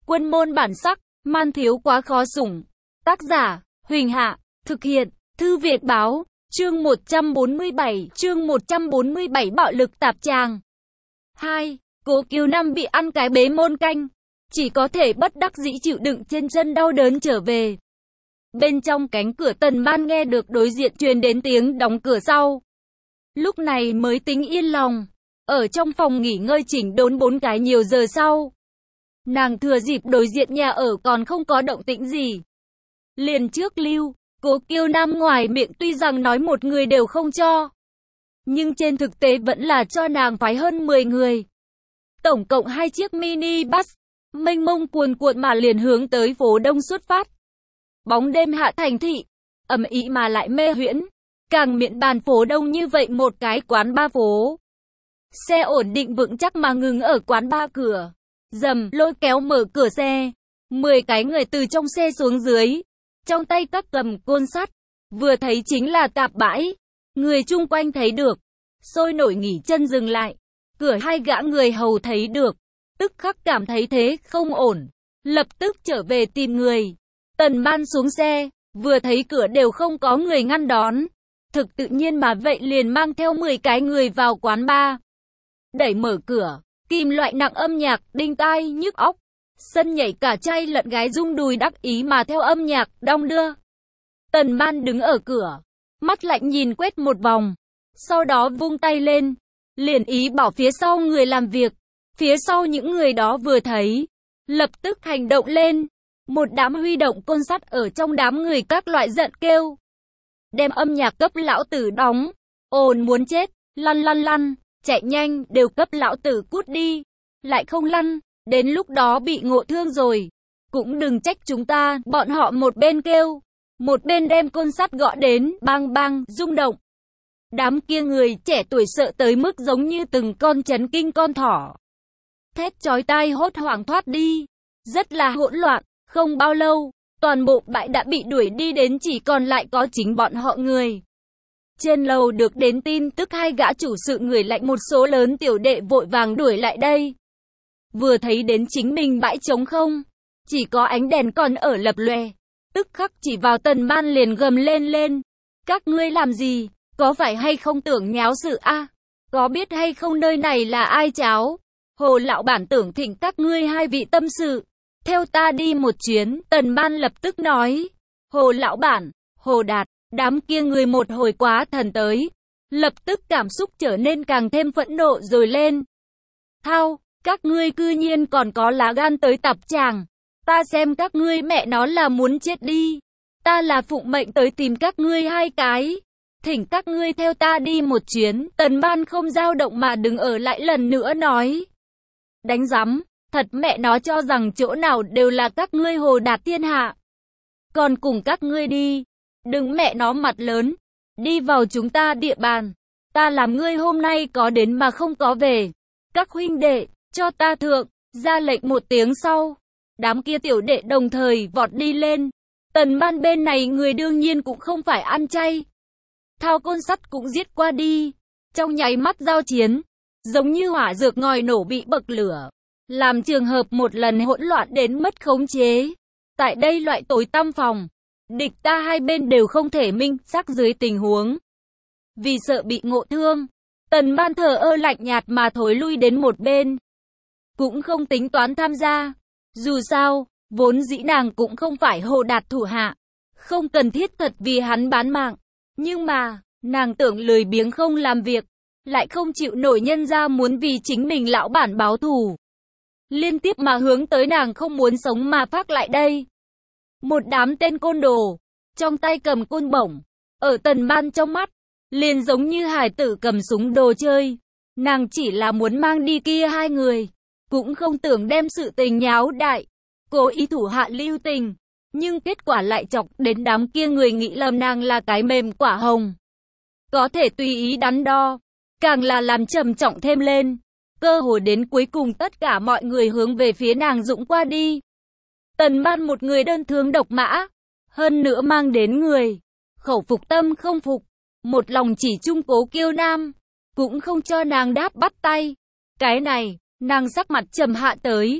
Quân môn bản sắc, man thiếu quá khó sủng. Tác giả, Huỳnh Hạ, thực hiện, Thư Việt Báo, chương 147 bạo lực tạp tràng. 2. Cố Kiều Nam bị ăn cái bế môn canh, chỉ có thể bất đắc dĩ chịu đựng trên chân đau đớn trở về. Bên trong cánh cửa Tần Ban nghe được đối diện truyền đến tiếng đóng cửa sau. Lúc này mới tính yên lòng. Ở trong phòng nghỉ ngơi chỉnh đốn 4 cái nhiều giờ sau, nàng thừa dịp đối diện nhà ở còn không có động tĩnh gì, liền trước lưu. Cố Kiều Nam ngoài miệng tuy rằng nói một người đều không cho, nhưng trên thực tế vẫn là cho nàng phái hơn 10 người. Tổng cộng 2 chiếc mini bus, mênh mông cuồn cuộn mà liền hướng tới phố Đông xuất phát. Bóng đêm hạ thành thị, ầm ĩ mà lại mê huyễn, càng miệng bàn phố Đông như vậy một cái quán bar phố. Xe ổn định vững chắc mà ngừng ở quán bar cửa. Dầm, lôi kéo mở cửa xe. 10 cái người từ trong xe xuống dưới. Trong tay các cầm côn sắt. Vừa thấy chính là tạp bãi. Người chung quanh thấy được, sôi nổi nghỉ chân dừng lại. Cửa 2 gã người hầu thấy được, tức khắc cảm thấy thế không ổn. Lập tức trở về tìm người. Tần Ban xuống xe, vừa thấy cửa đều không có người ngăn đón. Thực tự nhiên mà vậy liền mang theo 10 cái người vào quán bar. Đẩy mở cửa, kim loại nặng âm nhạc, đinh tai, nhức óc. Sân nhảy cả trai lẫn gái rung đùi đắc ý mà theo âm nhạc, đong đưa. Tần Ban đứng ở cửa, mắt lạnh nhìn quét một vòng. Sau đó vung tay lên, liền ý bảo phía sau người làm việc. Phía sau những người đó vừa thấy, lập tức hành động lên. Một đám huy động côn sắt ở trong đám người các loại giận kêu. Đem âm nhạc cấp lão tử đóng, ồn muốn chết, lăn lăn lăn. Chạy nhanh, đều cấp lão tử cút đi. Lại không lăn, đến lúc đó bị ngộ thương rồi. Cũng đừng trách chúng ta, bọn họ một bên kêu, một bên đem côn sắt gõ đến, bang bang, rung động. Đám kia người trẻ tuổi sợ tới mức giống như từng con chấn kinh con thỏ. Thét chói tai hốt hoảng thoát đi. Rất là hỗn loạn, không bao lâu, toàn bộ bãi đã bị đuổi đi đến chỉ còn lại có chính bọn họ người. Trên lầu được đến tin tức 2 gã chủ sự người lạnh một số lớn tiểu đệ vội vàng đuổi lại đây. Vừa thấy đến chính mình bãi trống không, chỉ có ánh đèn còn ở lập lòe, tức khắc chỉ vào Tần Ban liền gầm lên. Các ngươi làm gì, có phải hay không tưởng nháo sự a? Có biết hay không nơi này là ai cháo? Hồ lão bản tưởng thỉnh các ngươi 2 vị tâm sự, theo ta đi một chuyến. Tần Ban lập tức nói. Hồ lão bản, Hồ Đạt. Đám kia người một hồi quá thần tới, lập tức cảm xúc trở nên càng thêm phẫn nộ rồi lên. Thao, các ngươi cư nhiên còn có lá gan tới tạp tràng, ta xem các ngươi mẹ nó là muốn chết đi. Ta là phụng mệnh tới tìm các ngươi 2 cái, thỉnh các ngươi theo ta đi một chuyến. Tần Ban không dao động mà đứng ở lại lần nữa nói. Đánh rắm, thật mẹ nó cho rằng chỗ nào đều là các ngươi Hồ Đạt thiên hạ. Còn cùng các ngươi đi. Đừng mẹ nó mặt lớn, đi vào chúng ta địa bàn, ta làm ngươi hôm nay có đến mà không có về. Các huynh đệ, cho ta thượng, ra lệnh một tiếng sau. Đám kia tiểu đệ đồng thời vọt đi lên. Tần Ban bên này người đương nhiên cũng không phải ăn chay. Thao côn sắt cũng giết qua đi. Trong nháy mắt giao chiến, giống như hỏa dược ngòi nổ bị bậc lửa, làm trường hợp một lần hỗn loạn đến mất khống chế. Tại đây loại tối tăm phòng, địch ta 2 bên đều không thể minh xác dưới tình huống. Vì sợ bị ngộ thương, Tần Ban thờ ơ lạnh nhạt mà thối lui đến một bên. Cũng không tính toán tham gia. Dù sao, vốn dĩ nàng cũng không phải Hồ Đạt thủ hạ. Không cần thiết thật vì hắn bán mạng. Nhưng mà, nàng tưởng lười biếng không làm việc. Lại không chịu nổi nhân ra muốn vì chính mình lão bản báo thù. Liên tiếp mà hướng tới nàng không muốn sống mà phát lại đây. Một đám tên côn đồ, trong tay cầm côn bổng, ở Tần Ban trong mắt, liền giống như hài tử cầm súng đồ chơi. Nàng chỉ là muốn mang đi kia 2 người, cũng không tưởng đem sự tình nháo đại, cố ý thủ hạ lưu tình. Nhưng kết quả lại chọc đến đám kia người nghĩ lầm nàng là cái mềm quả hồng. Có thể tùy ý đắn đo, càng là làm trầm trọng thêm lên. Cơ hội đến cuối cùng tất cả mọi người hướng về phía nàng dũng qua đi. Tần Ban một người đơn thương độc mã, hơn nữa mang đến người, khẩu phục tâm không phục, một lòng chỉ chung Cố Kiều Nam, cũng không cho nàng đáp bắt tay. Cái này, nàng sắc mặt trầm hạ tới,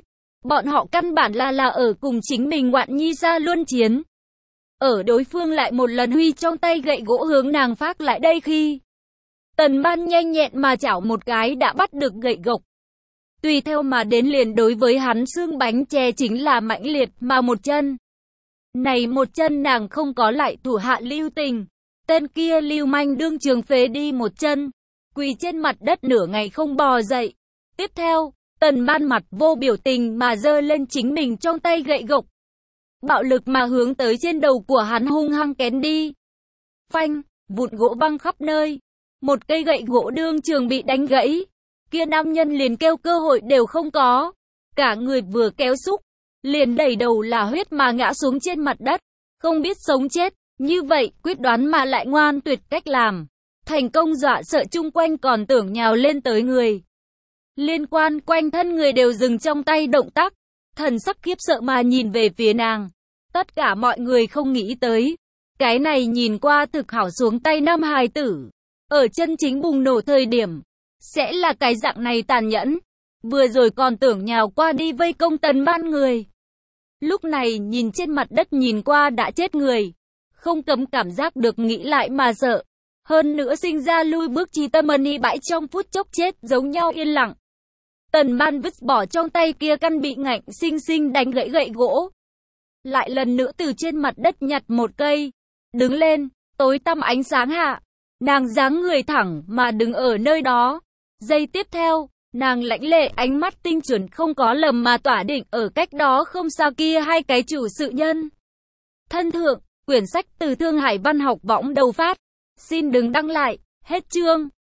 Bọn họ căn bản là ở cùng chính mình ngoạn nhi ra luân chiến. Ở đối phương lại một lần huy trong tay gậy gỗ hướng nàng phát lại đây khi Tần Ban nhanh nhẹn mà chảo một cái đã bắt được gậy gộc. Tùy theo mà đến liền đối với hắn xương bánh tre chính là mãnh liệt mà một chân. Này một chân nàng không có lại thủ hạ lưu tình. Tên kia lưu manh đương trường phế đi một chân. Quỳ trên mặt đất nửa ngày không bò dậy. Tiếp theo, Tần Ban mặt vô biểu tình mà giơ lên chính mình trong tay gậy gộc. Bạo lực mà hướng tới trên đầu của hắn hung hăng kén đi. Phanh, vụn gỗ văng khắp nơi. Một cây gậy gỗ đương trường bị đánh gãy. Kia nam nhân liền kêu cơ hội đều không có. Cả người vừa kéo xúc, liền đẩy đầu là huyết mà ngã xuống trên mặt đất. Không biết sống chết, như vậy quyết đoán mà lại ngoan tuyệt cách làm. Thành công dọa sợ chung quanh còn tưởng nhào lên tới người. Liên quan quanh thân người đều dừng trong tay động tác. Thần sắc khiếp sợ mà nhìn về phía nàng. Tất cả mọi người không nghĩ tới. Cái này nhìn qua thực hảo xuống tay nam hài tử. Ở chân chính bùng nổ thời điểm. Sẽ là cái dạng này tàn nhẫn. Vừa rồi còn tưởng nhào qua đi vây công Tần Ban người. Lúc này nhìn trên mặt đất nhìn qua đã chết người. Không cấm cảm giác được nghĩ lại mà sợ. Hơn nữa sinh ra lui bước chi tâm y bãi trong phút chốc chết giống nhau yên lặng. Tần Ban vứt bỏ trong tay kia căn bị ngạnh sinh sinh đánh gãy gậy gỗ. Lại lần nữa từ trên mặt đất nhặt một cây. Đứng lên, tối tăm ánh sáng hạ. Nàng dáng người thẳng mà đứng ở nơi đó. Giây tiếp theo, nàng lãnh lệ ánh mắt tinh chuẩn không có lầm mà tỏa định ở cách đó không xa kia hai cái chủ sự nhân. Thân thượng, quyển sách từ Thương Hải Văn học võng đầu phát. Xin đừng đăng lại, hết chương.